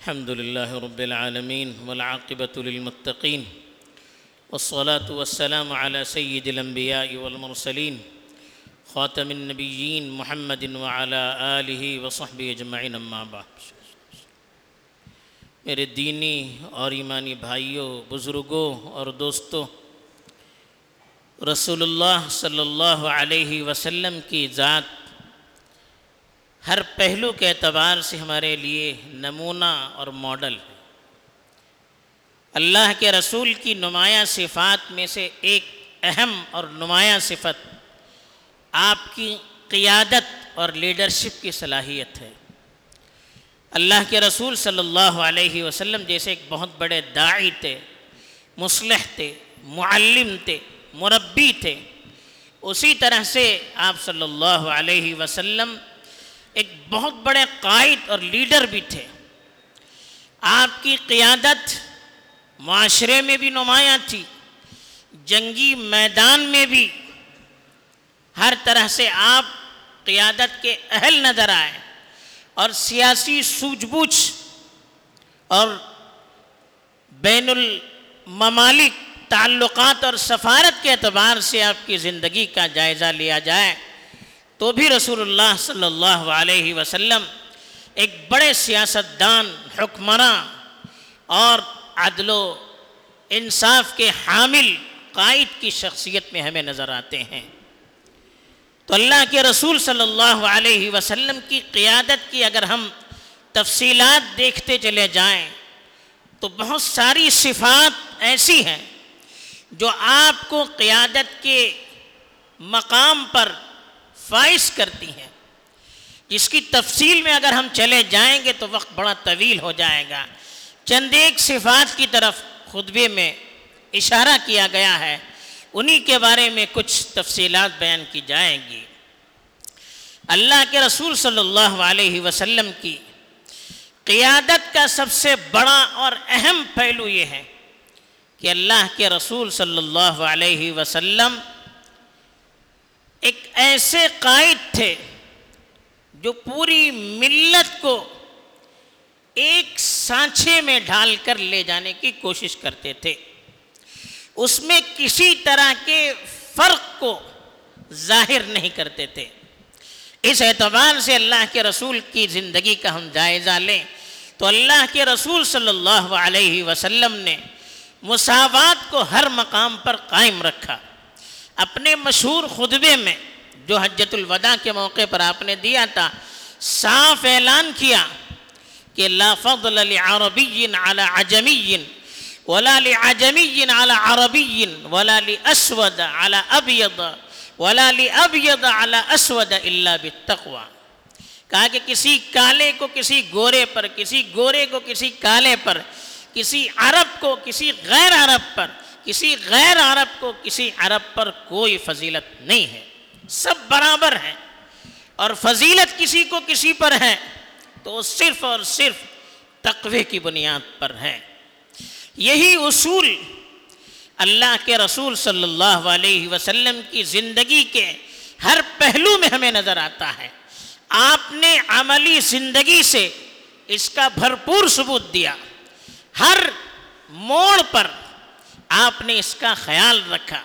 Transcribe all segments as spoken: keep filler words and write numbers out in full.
الحمد لله رب العالمين والعاقبة للمتقين والصلاة والسلام على سيد الأنبياء والمرسلين خاتم النبيين محمد وعلى آلہ وصحبہ اجمعین اما بعد۔ میرے دینی اور ایمانی بھائیوں، بزرگوں اور دوستوں، رسول اللہ صلی اللہ علیہ وسلم کی ذات ہر پہلو کے اعتبار سے ہمارے لیے نمونہ اور ماڈل ہے۔ اللہ کے رسول کی نمایاں صفات میں سے ایک اہم اور نمایاں صفت آپ کی قیادت اور لیڈرشپ کی صلاحیت ہے۔ اللہ کے رسول صلی اللہ علیہ وسلم جیسے ایک بہت بڑے داعی تھے، مصلح تھے، معلم تھے، مربی تھے، اسی طرح سے آپ صلی اللہ علیہ وسلم ایک بہت بڑے قائد اور لیڈر بھی تھے۔ آپ کی قیادت معاشرے میں بھی نمایاں تھی، جنگی میدان میں بھی ہر طرح سے آپ قیادت کے اہل نظر آئے، اور سیاسی سوجھ بوجھ اور بین الممالک تعلقات اور سفارت کے اعتبار سے آپ کی زندگی کا جائزہ لیا جائے تو بھی رسول اللہ صلی اللہ علیہ وسلم ایک بڑے سیاستدان، حکمراں اور عدل و انصاف کے حامل قائد کی شخصیت میں ہمیں نظر آتے ہیں۔ تو اللہ کے رسول صلی اللہ علیہ وسلم کی قیادت کی اگر ہم تفصیلات دیکھتے چلے جائیں تو بہت ساری صفات ایسی ہیں جو آپ کو قیادت کے مقام پر فائز کرتی ہیں، جس کی تفصیل میں اگر ہم چلے جائیں گے تو وقت بڑا طویل ہو جائے گا۔ چند ایک صفات کی طرف خطبے میں اشارہ کیا گیا ہے، انہی کے بارے میں کچھ تفصیلات بیان کی جائیں گی۔ اللہ کے رسول صلی اللہ علیہ وسلم کی قیادت کا سب سے بڑا اور اہم پہلو یہ ہے کہ اللہ کے رسول صلی اللہ علیہ وسلم ایک ایسے قائد تھے جو پوری ملت کو ایک سانچے میں ڈھال کر لے جانے کی کوشش کرتے تھے، اس میں کسی طرح کے فرق کو ظاہر نہیں کرتے تھے۔ اس اعتبار سے اللہ کے رسول کی زندگی کا ہم جائزہ لیں تو اللہ کے رسول صلی اللہ علیہ وسلم نے مساوات کو ہر مقام پر قائم رکھا۔ اپنے مشہور خطبے میں جو حجۃ الوداع کے موقع پر آپ نے دیا تھا، صاف اعلان کیا کہ لا فضل لعربی علی عجمی ولا لعجمی علی عربی ولا لاسود علی ابیض ولا لابیض علی اسود الا بالتقوی۔ کہا کہ کسی کالے کو کسی گورے پر، کسی گورے کو کسی کالے پر، کسی عرب کو کسی غیر عرب پر، کسی غیر عرب کو کسی عرب پر کوئی فضیلت نہیں ہے، سب برابر ہیں، اور فضیلت کسی کو کسی پر ہے تو صرف اور صرف تقوی کی بنیاد پر ہے۔ یہی اصول اللہ کے رسول صلی اللہ علیہ وسلم کی زندگی کے ہر پہلو میں ہمیں نظر آتا ہے۔ آپ نے عملی زندگی سے اس کا بھرپور ثبوت دیا، ہر موڑ پر آپ نے اس کا خیال رکھا۔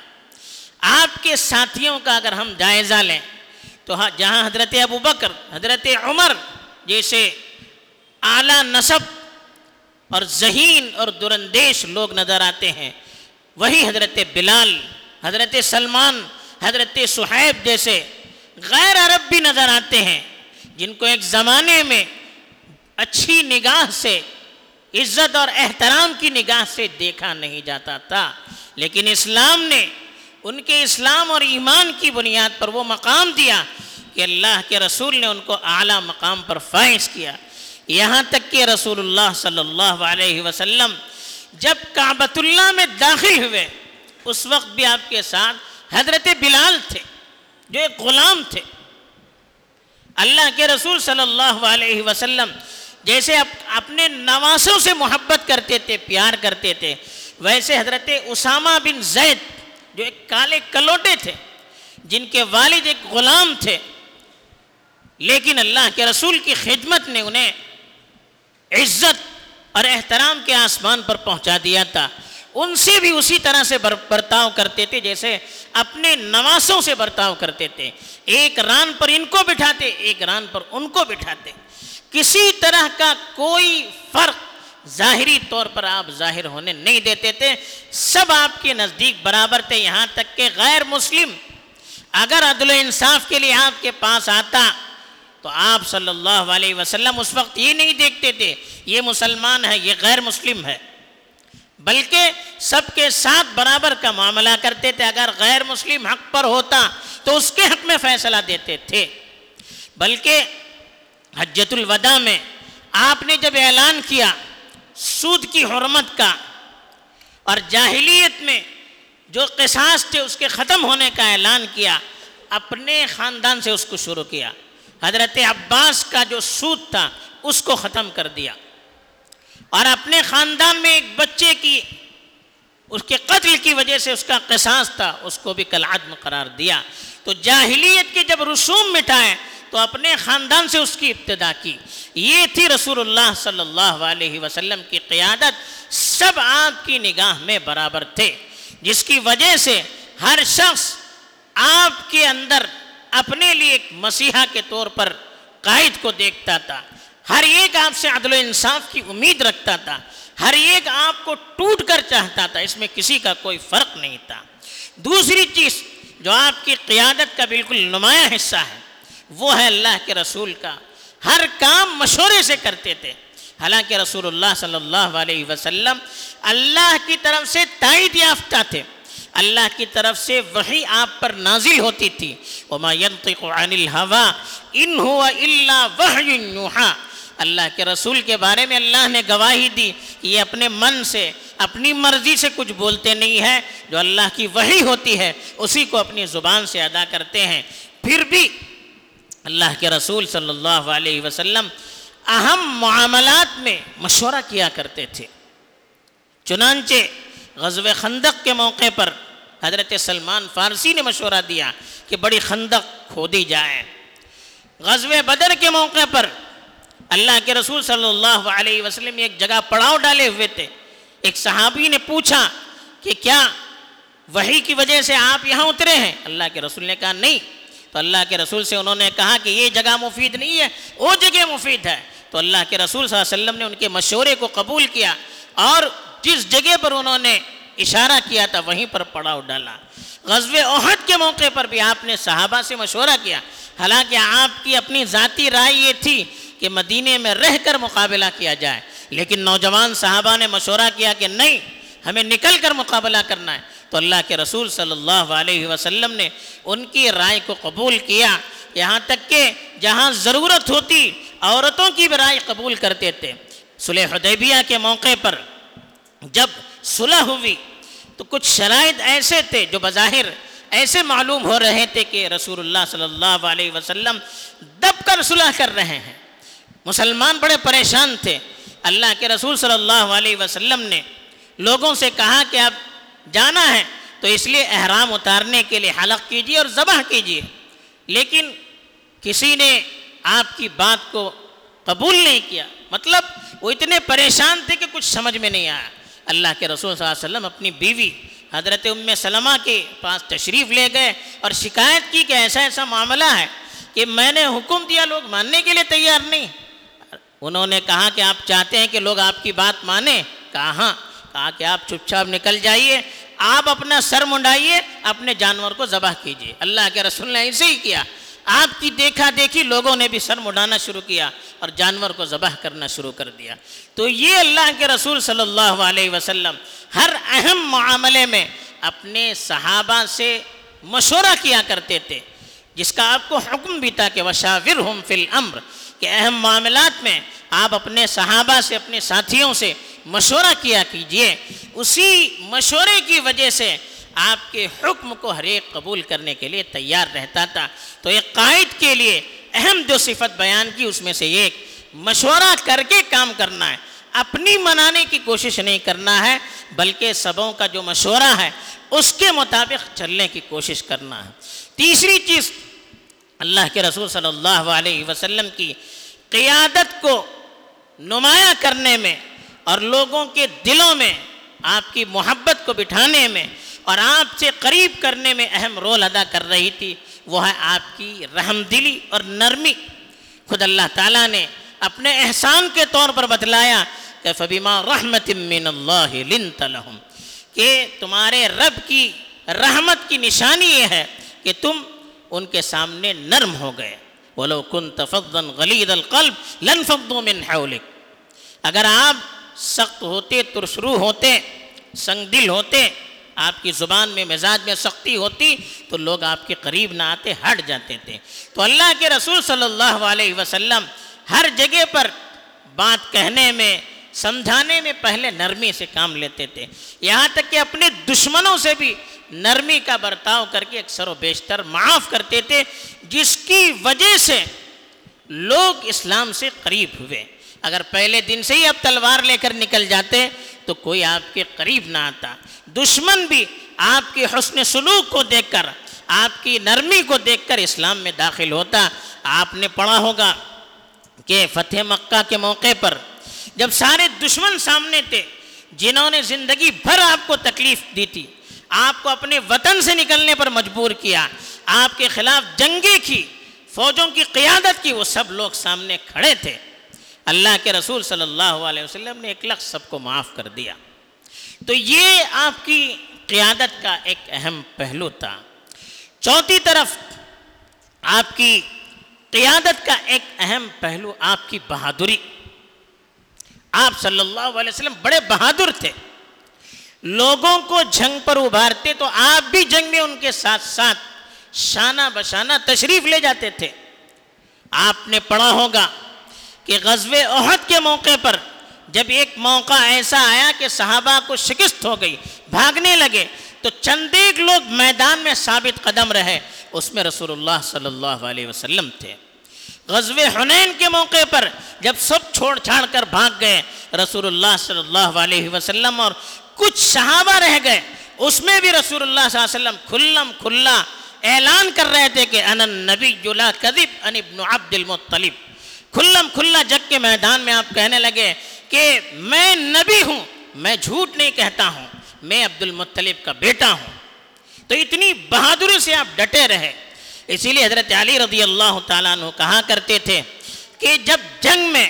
آپ کے ساتھیوں کا اگر ہم جائزہ لیں تو جہاں حضرت ابو بکر، حضرت عمر جیسے اعلیٰ نسب اور ذہین اور دراندیش لوگ نظر آتے ہیں، وہی حضرت بلال، حضرت سلمان، حضرت صہیب جیسے غیر عرب بھی نظر آتے ہیں جن کو ایک زمانے میں اچھی نگاہ سے، عزت اور احترام کی نگاہ سے دیکھا نہیں جاتا تھا، لیکن اسلام نے ان کے اسلام اور ایمان کی بنیاد پر وہ مقام دیا کہ اللہ کے رسول نے ان کو اعلیٰ مقام پر فائز کیا۔ یہاں تک کہ رسول اللہ صلی اللہ علیہ وسلم جب کعبۃ اللہ میں داخل ہوئے اس وقت بھی آپ کے ساتھ حضرت بلال تھے جو ایک غلام تھے۔ اللہ کے رسول صلی اللہ علیہ وسلم جیسے اپنے نواسوں سے محبت کرتے تھے، پیار کرتے تھے، ویسے حضرت اسامہ بن زید جو ایک کالے کلوٹے تھے، جن کے والد ایک غلام تھے، لیکن اللہ کے رسول کی خدمت نے انہیں عزت اور احترام کے آسمان پر پہنچا دیا تھا، ان سے بھی اسی طرح سے برتاؤ کرتے تھے جیسے اپنے نواسوں سے برتاؤ کرتے تھے۔ ایک ران پر ان کو بٹھاتے، ایک ران پر ان کو بٹھاتے، کسی طرح کا کوئی فرق ظاہری طور پر آپ ظاہر ہونے نہیں دیتے تھے، سب آپ کے نزدیک برابر تھے۔ یہاں تک کہ غیر مسلم اگر عدل و انصاف کے لیے آپ کے پاس آتا تو آپ صلی اللہ علیہ وسلم اس وقت یہ نہیں دیکھتے تھے یہ مسلمان ہے یہ غیر مسلم ہے، بلکہ سب کے ساتھ برابر کا معاملہ کرتے تھے۔ اگر غیر مسلم حق پر ہوتا تو اس کے حق میں فیصلہ دیتے تھے۔ بلکہ حجۃ الوداع میں آپ نے جب اعلان کیا سود کی حرمت کا اور جاہلیت میں جو قصاص تھے اس کے ختم ہونے کا اعلان کیا، اپنے خاندان سے اس کو شروع کیا۔ حضرت عباس کا جو سود تھا اس کو ختم کر دیا، اور اپنے خاندان میں ایک بچے کی اس کے قتل کی وجہ سے اس کا قصاص تھا اس کو بھی کالعدم قرار دیا۔ تو جاہلیت کے جب رسوم مٹائے تو اپنے خاندان سے اس کی ابتدا کی۔ یہ تھی رسول اللہ صلی اللہ علیہ وسلم کی قیادت، سب آپ کی نگاہ میں برابر تھے، جس کی وجہ سے ہر شخص آپ کے اندر اپنے لیے ایک مسیحا کے طور پر قائد کو دیکھتا تھا، ہر ایک آپ سے عدل و انصاف کی امید رکھتا تھا، ہر ایک آپ کو ٹوٹ کر چاہتا تھا، اس میں کسی کا کوئی فرق نہیں تھا۔ دوسری چیز جو آپ کی قیادت کا بالکل نمایاں حصہ ہے وہ ہے اللہ کے رسول کا ہر کام مشورے سے کرتے تھے۔ حالانکہ رسول اللہ صلی اللہ علیہ وسلم اللہ کی طرف سے تائید یافتہ تھے، اللہ کی طرف سے وحی آپ پر نازل ہوتی تھی۔ وما ينطق عن الهوى ان هو الا وحی یوحی، اللہ کے رسول کے بارے میں اللہ نے گواہی دی کہ یہ اپنے من سے اپنی مرضی سے کچھ بولتے نہیں ہیں، جو اللہ کی وحی ہوتی ہے اسی کو اپنی زبان سے ادا کرتے ہیں۔ پھر بھی اللہ کے رسول صلی اللہ علیہ وسلم اہم معاملات میں مشورہ کیا کرتے تھے۔ چنانچہ غزوہ خندق کے موقع پر حضرت سلمان فارسی نے مشورہ دیا کہ بڑی خندق کھودی جائے۔ غزوہ بدر کے موقع پر اللہ کے رسول صلی اللہ علیہ وسلم ایک جگہ پڑاؤ ڈالے ہوئے تھے، ایک صحابی نے پوچھا کہ کیا وحی کی وجہ سے آپ یہاں اترے ہیں؟ اللہ کے رسول نے کہا نہیں، تو اللہ کے رسول سے انہوں نے کہا کہ یہ جگہ مفید نہیں ہے، وہ جگہ مفید ہے۔ تو اللہ کے رسول صلی اللہ علیہ وسلم نے ان کے مشورے کو قبول کیا اور جس جگہ پر انہوں نے اشارہ کیا تھا وہیں پر پڑاؤ ڈالا۔ غزوہ احد کے موقع پر بھی آپ نے صحابہ سے مشورہ کیا، حالانکہ آپ کی اپنی ذاتی رائے یہ تھی کہ مدینے میں رہ کر مقابلہ کیا جائے، لیکن نوجوان صحابہ نے مشورہ کیا کہ نہیں، ہمیں نکل کر مقابلہ کرنا ہے۔ تو اللہ کے رسول صلی اللہ علیہ وسلم نے ان کی رائے کو قبول کیا، یہاں تک کہ جہاں ضرورت ہوتی عورتوں کی بھی رائے قبول کرتے تھے۔ صلح حدیبیہ کے موقع پر جب صلح ہوئی تو کچھ شرائط ایسے تھے جو بظاہر ایسے معلوم ہو رہے تھے کہ رسول اللہ صلی اللہ علیہ وسلم دب کر صلح کر رہے ہیں، مسلمان بڑے پریشان تھے۔ اللہ کے رسول صلی اللہ علیہ وسلم نے لوگوں سے کہا کہ اب جانا ہے تو اس لیے احرام اتارنے کے لیے حلق کیجیے اور ذبح کیجیے، لیکن کسی نے آپ کی بات کو قبول نہیں کیا، مطلب وہ اتنے پریشان تھے کہ کچھ سمجھ میں نہیں آیا۔ اللہ کے رسول صلی اللہ علیہ وسلم اپنی بیوی حضرت ام سلمہ کے پاس تشریف لے گئے اور شکایت کی کہ ایسا ایسا معاملہ ہے کہ میں نے حکم دیا، لوگ ماننے کے لیے تیار نہیں۔ انہوں نے کہا کہ آپ چاہتے ہیں کہ لوگ آپ کی بات مانیں؟ کہا ہاں۔ کہا کہ آپ چپ چاپ نکل جائیے، آپ اپنا سر منڈائیے، اپنے جانور کو ذبح کیجیے۔ اللہ کے رسول نے ایسے ہی کیا، آپ کی دیکھا دیکھی لوگوں نے بھی سر منڈانا شروع کیا اور جانور کو ذبح کرنا شروع کر دیا۔ تو یہ اللہ کے رسول صلی اللہ علیہ وسلم ہر اہم معاملے میں اپنے صحابہ سے مشورہ کیا کرتے تھے، جس کا آپ کو حکم بھی تھا کہ وَشَاوِرْهُمْ فِي الْأَمْرِ، کہ اہم معاملات میں آپ اپنے صحابہ سے اپنے ساتھیوں سے مشورہ کیا کیجئے۔ اسی مشورے کی وجہ سے آپ کے حکم کو ہر ایک قبول کرنے کے لیے تیار رہتا تھا۔ تو ایک قائد کے لیے اہم جو صفت بیان کی اس میں سے ایک مشورہ کر کے کام کرنا ہے، اپنی منانے کی کوشش نہیں کرنا ہے، بلکہ سبوں کا جو مشورہ ہے اس کے مطابق چلنے کی کوشش کرنا ہے۔ تیسری چیز، اللہ کے رسول صلی اللہ علیہ وسلم کی قیادت کو نمایاں کرنے میں اور لوگوں کے دلوں میں آپ کی محبت کو بٹھانے میں اور آپ سے قریب کرنے میں اہم رول ادا کر رہی تھی، وہ ہے آپ کی رحم دلی اور نرمی۔ خود اللہ تعالیٰ نے اپنے احسان کے طور پر بتلایا کہ فَبِمَا رَحْمَةٍ مِّنَ اللَّهِ لِنْتَ لَهُمْ، کہ تمہارے رب کی رحمت کی نشانی یہ ہے کہ تم ان کے سامنے نرم ہو گئے۔ وَلَوْ كُنْتَ فَظًّا غَلِيظَ الْقَلْبِ لَانفَضُّوا مِنْ حَوْلِكَ، اگر آپ سخت ہوتے، ترسرو ہوتے، سنگ دل ہوتے، آپ کی زبان میں مزاج میں سختی ہوتی تو لوگ آپ کے قریب نہ آتے، ہٹ جاتے تھے۔ تو اللہ کے رسول صلی اللہ علیہ وسلم ہر جگہ پر بات کہنے میں، سمجھانے میں پہلے نرمی سے کام لیتے تھے، یہاں تک کہ اپنے دشمنوں سے بھی نرمی کا برتاؤ کر کے اکثر و بیشتر معاف کرتے تھے، جس کی وجہ سے لوگ اسلام سے قریب ہوئے۔ اگر پہلے دن سے ہی آپ تلوار لے کر نکل جاتے تو کوئی آپ کے قریب نہ آتا، دشمن بھی آپ کے حسن سلوک کو دیکھ کر، آپ کی نرمی کو دیکھ کر اسلام میں داخل ہوتا۔ آپ نے پڑھا ہوگا کہ فتح مکہ کے موقع پر جب سارے دشمن سامنے تھے، جنہوں نے زندگی بھر آپ کو تکلیف دی تھی، آپ کو اپنے وطن سے نکلنے پر مجبور کیا، آپ کے خلاف جنگیں کی، فوجوں کی قیادت کی، وہ سب لوگ سامنے کھڑے تھے۔ اللہ کے رسول صلی اللہ علیہ وسلم نے ایک لفظ سب کو معاف کر دیا۔ تو یہ آپ کی قیادت کا ایک اہم پہلو تھا۔ چوتھی طرف آپ کی قیادت کا ایک اہم پہلو آپ کی بہادری۔ آپ صلی اللہ علیہ وسلم بڑے بہادر تھے، لوگوں کو جنگ پر ابھارتے تو آپ بھی جنگ میں ان کے ساتھ ساتھ شانہ بشانہ تشریف لے جاتے تھے۔ آپ نے پڑھا ہوگا کہ غزوہ احد کے موقع پر جب ایک موقع ایسا آیا کہ صحابہ کو شکست ہو گئی، بھاگنے لگے، تو چند ایک لوگ میدان میں ثابت قدم رہے، اس میں رسول اللہ صلی اللہ علیہ وسلم تھے۔ غزوہ حنین کے موقع پر جب سب چھوڑ چھاڑ کر بھاگ گئے، رسول اللہ صلی اللہ علیہ وسلم اور کچھ صحابہ رہ گئے، اس میں بھی رسول اللہ صلی اللہ علیہ وسلم کھلم کھلا اعلان کر رہے تھے کہ انا النبی لا کذب انا ابن عبد المطلب۔ کھلم کھلا جگ کے میدان میں آپ کہنے لگے کہ میں نبی ہوں، میں جھوٹ نہیں کہتا ہوں، میں عبد المطلب کا بیٹا ہوں۔ تو اتنی بہادری سے آپ ڈٹے رہے۔ اسی لیے حضرت علی رضی اللہ تعالیٰ عنہ کہا کرتے تھے کہ جب جنگ میں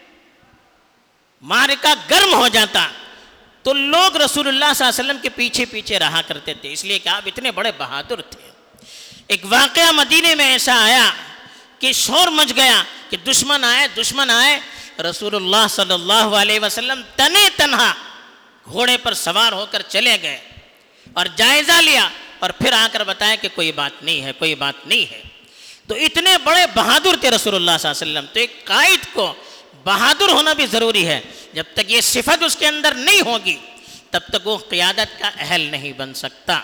معرکہ گرم ہو جاتا تو لوگ رسول اللہ صلی اللہ علیہ وسلم کے پیچھے پیچھے رہا کرتے تھے، اس لیے کہ آپ اتنے بڑے بہادر تھے۔ ایک واقعہ مدینے میں ایسا آیا کہ شور مچ گیا کہ دشمن آئے دشمن آئے رسول اللہ صلی اللہ علیہ وسلم تنے تنہا گھوڑے پر سوار ہو کر چلے گئے اور جائزہ لیا اور پھر آ کر بتایا کہ کوئی بات نہیں ہے، کوئی بات نہیں ہے۔ تو اتنے بڑے بہادر تھے رسول اللہ صلی اللہ علیہ وسلم۔ تو ایک قائد کو بہادر ہونا بھی ضروری ہے، جب تک یہ صفت اس کے اندر نہیں ہوگی تب تک وہ قیادت کا اہل نہیں بن سکتا۔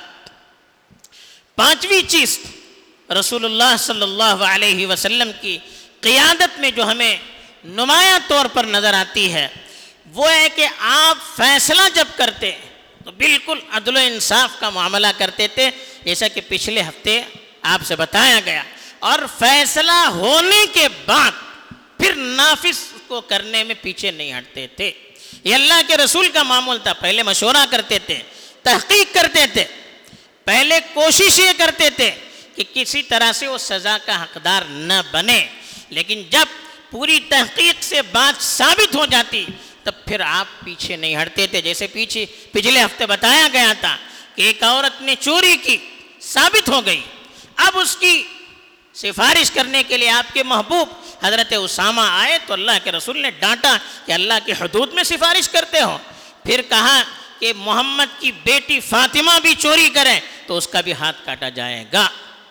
پانچویں چیز رسول اللہ صلی اللہ علیہ وسلم کی قیادت میں جو ہمیں نمایاں طور پر نظر آتی ہے وہ ہے کہ آپ فیصلہ جب کرتے تو بالکل عدل و انصاف کا معاملہ کرتے تھے، جیسا کہ پچھلے ہفتے آپ سے بتایا گیا، اور فیصلہ ہونے کے بعد پھر نافذ کو کرنے میں پیچھے نہیں ہٹتے تھے۔ یہ اللہ کے رسول کا معمول تھا، پہلے مشورہ کرتے تھے، تحقیق کرتے تھے، پہلے کوشش یہ کرتے تھے کہ کسی طرح سے وہ سزا کا حقدار نہ بنے، لیکن جب پوری تحقیق سے بات ثابت ہو جاتی تب پھر آپ پیچھے نہیں ہٹتے تھے۔ جیسے پیچھے پچھلے ہفتے بتایا گیا تھا کہ ایک عورت نے چوری کی، ثابت ہو گئی، اب اس کی سفارش کرنے کے لیے آپ کے محبوب حضرت اسامہ آئے تو اللہ کے رسول نے ڈانٹا کہ اللہ کی حدود میں سفارش کرتے ہو۔ پھر کہا کہ محمد کی بیٹی فاطمہ بھی چوری کرے تو اس کا بھی ہاتھ کاٹا جائے گا۔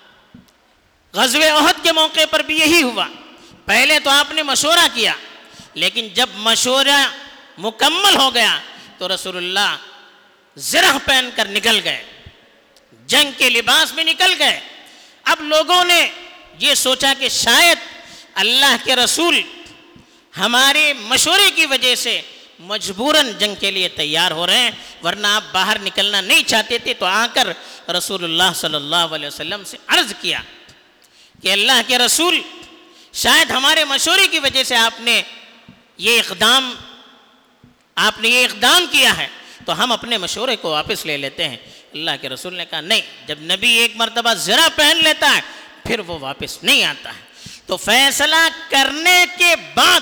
غزوہ احد کے موقع پر بھی یہی ہوا، پہلے تو آپ نے مشورہ کیا، لیکن جب مشورہ مکمل ہو گیا تو رسول اللہ زرہ پہن کر نکل گئے، جنگ کے لباس میں نکل گئے۔ اب لوگوں نے یہ سوچا کہ شاید اللہ کے رسول ہمارے مشورے کی وجہ سے مجبوراً جنگ کے لیے تیار ہو رہے ہیں، ورنہ آپ باہر نکلنا نہیں چاہتے تھے۔ تو آ کر رسول اللہ صلی اللہ علیہ وسلم سے عرض کیا کہ اللہ کے رسول شاید ہمارے مشورے کی وجہ سے آپ نے یہ اقدام آپ نے یہ اقدام کیا ہے تو ہم اپنے مشورے کو واپس لے لیتے ہیں۔ اللہ کے رسول نے کہا نہیں، جب نبی ایک مرتبہ زرہ پہن لیتا ہے پھر وہ واپس نہیں آتا ہے، تو فیصلہ کرنے کے بعد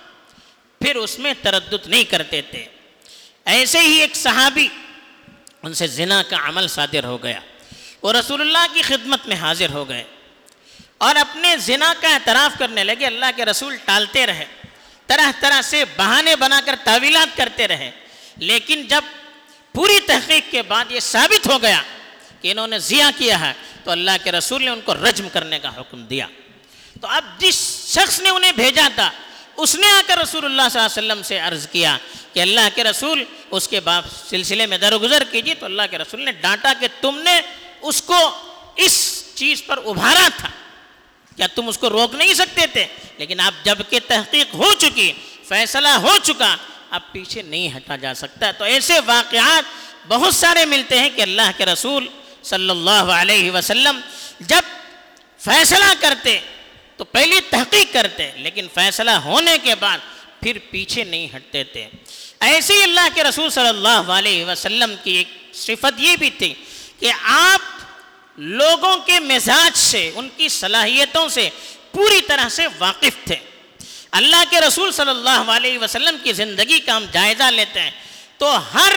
پھر اس میں تردد نہیں کرتے تھے۔ ایسے ہی ایک صحابی، ان سے زنا کا عمل صادر ہو گیا، وہ رسول اللہ کی خدمت میں حاضر ہو گئے اور اپنے زنا کا اعتراف کرنے لگے۔ اللہ کے رسول ٹالتے رہے، طرح طرح سے بہانے بنا کر تعویلات کرتے رہے، لیکن جب پوری تحقیق کے بعد یہ ثابت ہو گیا کہ انہوں نے زنا کیا ہے تو اللہ کے رسول نے ان کو رجم کرنے کا حکم دیا۔ تو اب جس شخص نے انہیں بھیجا تھا اس نے آ کر رسول اللہ صلی اللہ علیہ وسلم سے عرض کیا کہ اللہ کے رسول اس کے باپ سلسلے میں درگزر کیجیے، تو اللہ کے رسول نے ڈانٹا کہ تم نے اس کو اس چیز پر ابھارا تھا، کیا تم اس کو روک نہیں سکتے تھے؟ لیکن اب جب کہ تحقیق ہو چکی، فیصلہ ہو چکا، اب پیچھے نہیں ہٹا جا سکتا۔ تو ایسے واقعات بہت سارے ملتے ہیں کہ اللہ کے رسول صلی اللہ علیہ وسلم جب فیصلہ کرتے تو پہلی تحقیق کرتے، لیکن فیصلہ ہونے کے بعد پھر پیچھے نہیں ہٹتے تھے۔ ایسے ہی اللہ کے رسول صلی اللہ علیہ وسلم کی ایک صفت یہ بھی تھی کہ آپ لوگوں کے مزاج سے، ان کی صلاحیتوں سے پوری طرح سے واقف تھے۔ اللہ کے رسول صلی اللہ علیہ وسلم کی زندگی کا ہم جائزہ لیتے ہیں تو ہر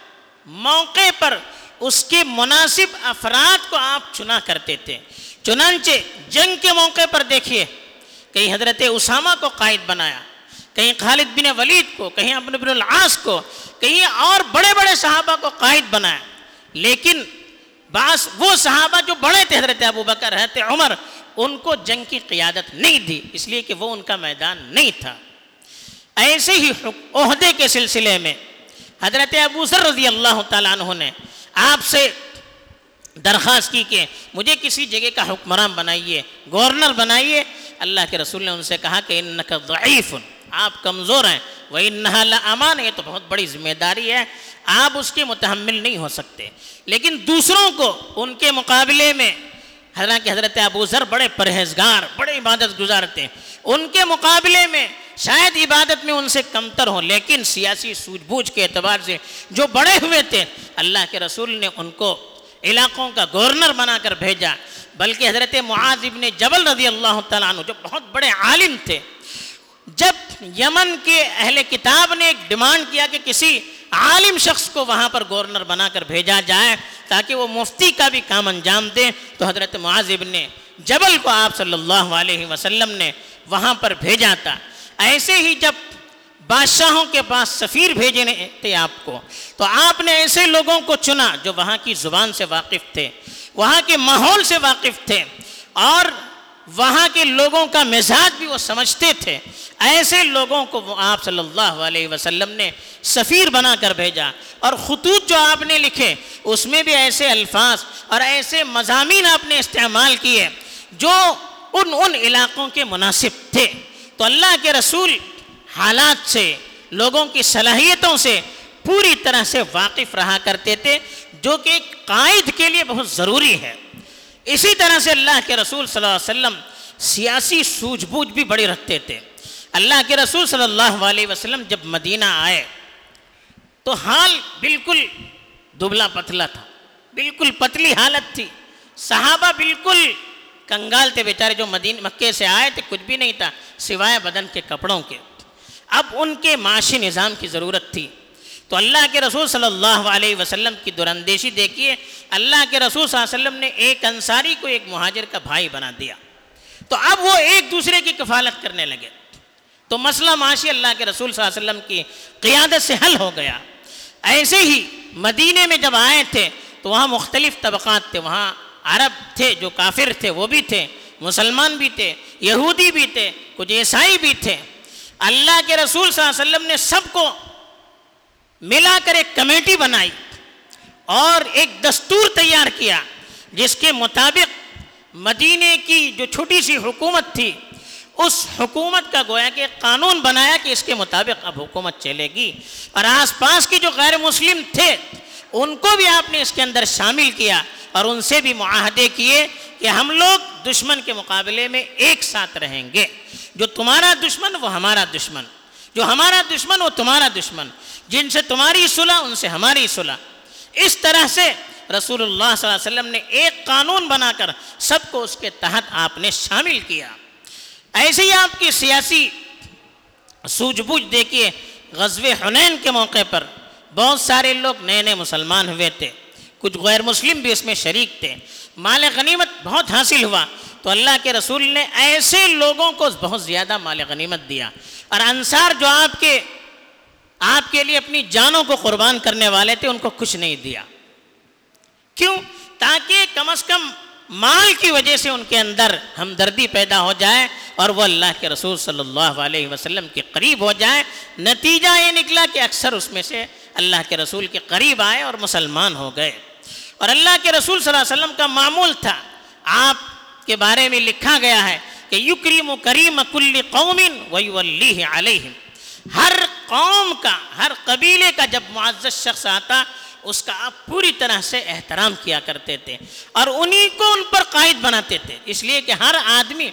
موقع پر اس کے مناسب افراد کو آپ چنا کرتے تھے۔ چنانچہ جنگ کے موقع پر دیکھیے، کہیں حضرت اسامہ کو قائد بنایا، کہیں خالد بن ولید کو، کہیں عمرو بن العاص کو، کہیں اور بڑے بڑے صحابہ کو قائد بنایا، لیکن بعض وہ صحابہ جو بڑے تھے، حضرت ابو بکر، حضرت عمر، ان کو جنگ کی قیادت نہیں دی، اس لیے کہ وہ ان کا میدان نہیں تھا۔ ایسے ہی عہدے کے سلسلے میں حضرت ابو ذر رضی اللہ تعالیٰ عنہ نے آپ سے درخواست کی کہ مجھے کسی جگہ کا حکمران بنائیے، گورنر بنائیے۔ اللہ کے رسول نے ان سے کہا کہ انک ضعیف، آپ کمزور ہیں، وَإِنَّهَا لَأَمَانَ، یہ تو بہت بڑی ذمہ داری ہے، آپ اس کے متحمل نہیں ہو سکتے۔ لیکن دوسروں کو ان کے مقابلے میں، حالانکہ حضرت ابو ذر بڑے پرہیزگار، بڑے عبادت گزار تھے، ان کے مقابلے میں شاید عبادت میں ان سے کمتر ہوں، لیکن سیاسی سوجھ بوجھ کے اعتبار سے جو بڑے ہوئے تھے، اللہ کے رسول نے ان کو علاقوں کا گورنر بنا کر بھیجا۔ بلکہ حضرت معاذ ابن جبل رضی اللہ تعالیٰ عنہ جو بہت بڑے عالم تھے، جب یمن کے اہل کتاب نے ایک ڈیمانڈ کیا کہ کسی عالم شخص کو وہاں پر گورنر بنا کر بھیجا جائے تاکہ وہ مفتی کا بھی کام انجام دے، تو حضرت معاذ ابن جبل کو آپ صلی اللہ علیہ وسلم نے وہاں پر بھیجا تھا۔ ایسے ہی جب بادشاہوں کے پاس سفیر بھیجنے تھے آپ کو، تو آپ نے ایسے لوگوں کو چنا جو وہاں کی زبان سے واقف تھے، وہاں کے ماحول سے واقف تھے، اور وہاں کے لوگوں کا مزاج بھی وہ سمجھتے تھے۔ ایسے لوگوں کو وہ آپ صلی اللہ علیہ وسلم نے سفیر بنا کر بھیجا، اور خطوط جو آپ نے لکھے اس میں بھی ایسے الفاظ اور ایسے مضامین آپ نے استعمال کیے جو ان ان علاقوں کے مناسب تھے۔ تو اللہ کے رسول حالات سے، لوگوں کی صلاحیتوں سے پوری طرح سے واقف رہا کرتے تھے، جو کہ ایک قائد کے لیے بہت ضروری ہے۔ اسی طرح سے اللہ کے رسول صلی اللہ علیہ وسلم سیاسی سوجھ بوجھ بھی بڑی رکھتے تھے۔ اللہ کے رسول صلی اللہ علیہ وسلم جب مدینہ آئے تو حال بالکل دبلا پتلا تھا، بالکل پتلی حالت تھی، صحابہ بالکل کنگال تھے بیچارے، جو مدینہ مکے سے آئے تھے کچھ بھی نہیں تھا سوائے بدن کے کپڑوں کے۔ اب ان کے معاشی نظام کی ضرورت تھی، تو اللہ کے رسول صلی اللہ علیہ وسلم کی دراندیشی دیکھیے، اللہ کے رسول صلی اللہ علیہ وسلم نے ایک انصاری کو ایک مہاجر کا بھائی بنا دیا، تو اب وہ ایک دوسرے کی کفالت کرنے لگے، تو مسئلہ معاشی اللہ کے رسول صلی اللہ علیہ وسلم کی قیادت سے حل ہو گیا۔ ایسے ہی مدینے میں جب آئے تھے تو وہاں مختلف طبقات تھے، وہاں عرب تھے جو کافر تھے وہ بھی تھے، مسلمان بھی تھے، یہودی بھی تھے، کچھ عیسائی بھی تھے۔ اللہ کے رسول صلی اللہ علیہ وسلم نے سب کو ملا کر ایک کمیٹی بنائی اور ایک دستور تیار کیا، جس کے مطابق مدینے کی جو چھوٹی سی حکومت تھی اس حکومت کا گویا کہ قانون بنایا کہ اس کے مطابق اب حکومت چلے گی، اور آس پاس کی جو غیر مسلم تھے ان کو بھی آپ نے اس کے اندر شامل کیا، اور ان سے بھی معاہدے کیے کہ ہم لوگ دشمن کے مقابلے میں ایک ساتھ رہیں گے، جو تمہارا دشمن وہ ہمارا دشمن، جو ہمارا دشمن وہ تمہارا دشمن، جن سے تمہاری صلح ان سے ہماری صلح. اس طرح سے رسول اللہ صلی اللہ علیہ وسلم نے ایک قانون بنا کر سب کو اس کے تحت آپ نے شامل کیا. ایسے ہی آپ کی سیاسی سوجھ بوجھ دیکھیے، غزوہ حنین کے موقع پر بہت سارے لوگ نئے نئے مسلمان ہوئے تھے، کچھ غیر مسلم بھی اس میں شریک تھے. مال غنیمت بہت حاصل ہوا تو اللہ کے رسول نے ایسے لوگوں کو بہت زیادہ مال غنیمت دیا. اور انصار جو آپ کے آپ کے لیے اپنی جانوں کو قربان کرنے والے تھے ان کو کچھ نہیں دیا. کیوں؟ تاکہ کم از کم مال کی وجہ سے ان کے اندر ہمدردی پیدا ہو جائے اور وہ اللہ کے رسول صلی اللہ علیہ وسلم کے قریب ہو جائے. نتیجہ یہ نکلا کہ اکثر اس میں سے اللہ کے رسول کے قریب آئے اور مسلمان ہو گئے. اور اللہ کے رسول صلی اللہ علیہ وسلم کا معمول تھا، آپ کے بارے میں لکھا گیا ہے کہ یکرم کریم کل قوم ویولیہ علیہم. ہر قوم کا، ہر قبیلے کا جب معزز شخص آتا اس کا آپ پوری طرح سے احترام کیا کرتے تھے اور انہی کو ان پر قائد بناتے تھے. اس لیے کہ ہر آدمی،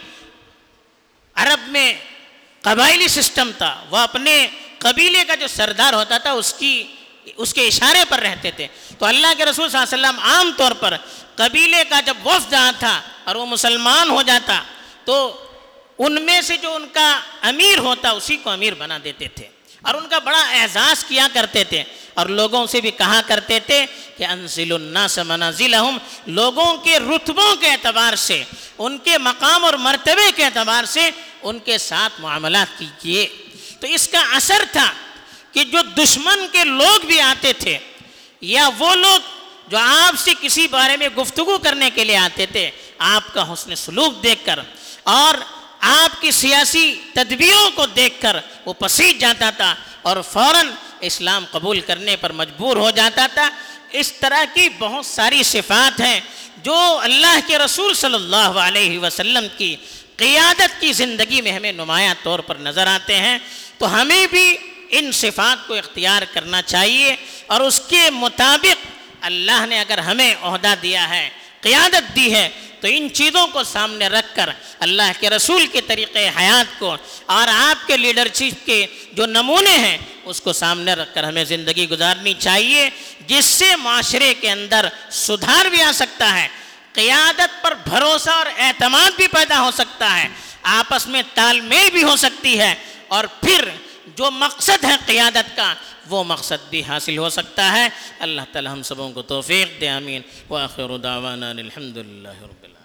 عرب میں قبائلی سسٹم تھا، وہ اپنے قبیلے کا جو سردار ہوتا تھا اس کی اس کے اشارے پر رہتے تھے. تو اللہ کے رسول صلی اللہ علیہ وسلم عام طور پر قبیلے کا جب وفد آتا اور وہ مسلمان ہو جاتا تو ان میں سے جو ان کا امیر ہوتا اسی کو امیر بنا دیتے تھے اور ان کا بڑا اعزاز کیا کرتے تھے. اور لوگوں سے بھی کہا کرتے تھے کہ انزل الناس منازلہم، لوگوں کے رتبوں کے اعتبار سے، ان کے مقام اور مرتبے کے اعتبار سے ان کے ساتھ معاملات کیجیے. تو اس کا اثر تھا کہ جو دشمن کے لوگ بھی آتے تھے یا وہ لوگ جو آپ سے کسی بارے میں گفتگو کرنے کے لیے آتے تھے، آپ کا حسن سلوک دیکھ کر اور آپ کی سیاسی تدبیروں کو دیکھ کر وہ پسیج جاتا تھا اور فوراً اسلام قبول کرنے پر مجبور ہو جاتا تھا. اس طرح کی بہت ساری صفات ہیں جو اللہ کے رسول صلی اللہ علیہ وسلم کی قیادت کی زندگی میں ہمیں نمایاں طور پر نظر آتے ہیں. تو ہمیں بھی ان صفات کو اختیار کرنا چاہیے اور اس کے مطابق اللہ نے اگر ہمیں عہدہ دیا ہے، قیادت دی ہے، تو ان چیزوں کو سامنے رکھ کر اللہ کے رسول کے طریقے حیات کو اور آپ کے لیڈرشپ کے جو نمونے ہیں اس کو سامنے رکھ کر ہمیں زندگی گزارنی چاہیے، جس سے معاشرے کے اندر سدھار بھی آ سکتا ہے، قیادت پر بھروسہ اور اعتماد بھی پیدا ہو سکتا ہے، آپس میں تال میل بھی ہو سکتی ہے، اور پھر جو مقصد ہے قیادت کا وہ مقصد بھی حاصل ہو سکتا ہے. اللہ تعالی ہم سبوں کو توفیق دے. آمین. وآخر دعوانا الحمدللہ رب العالمین.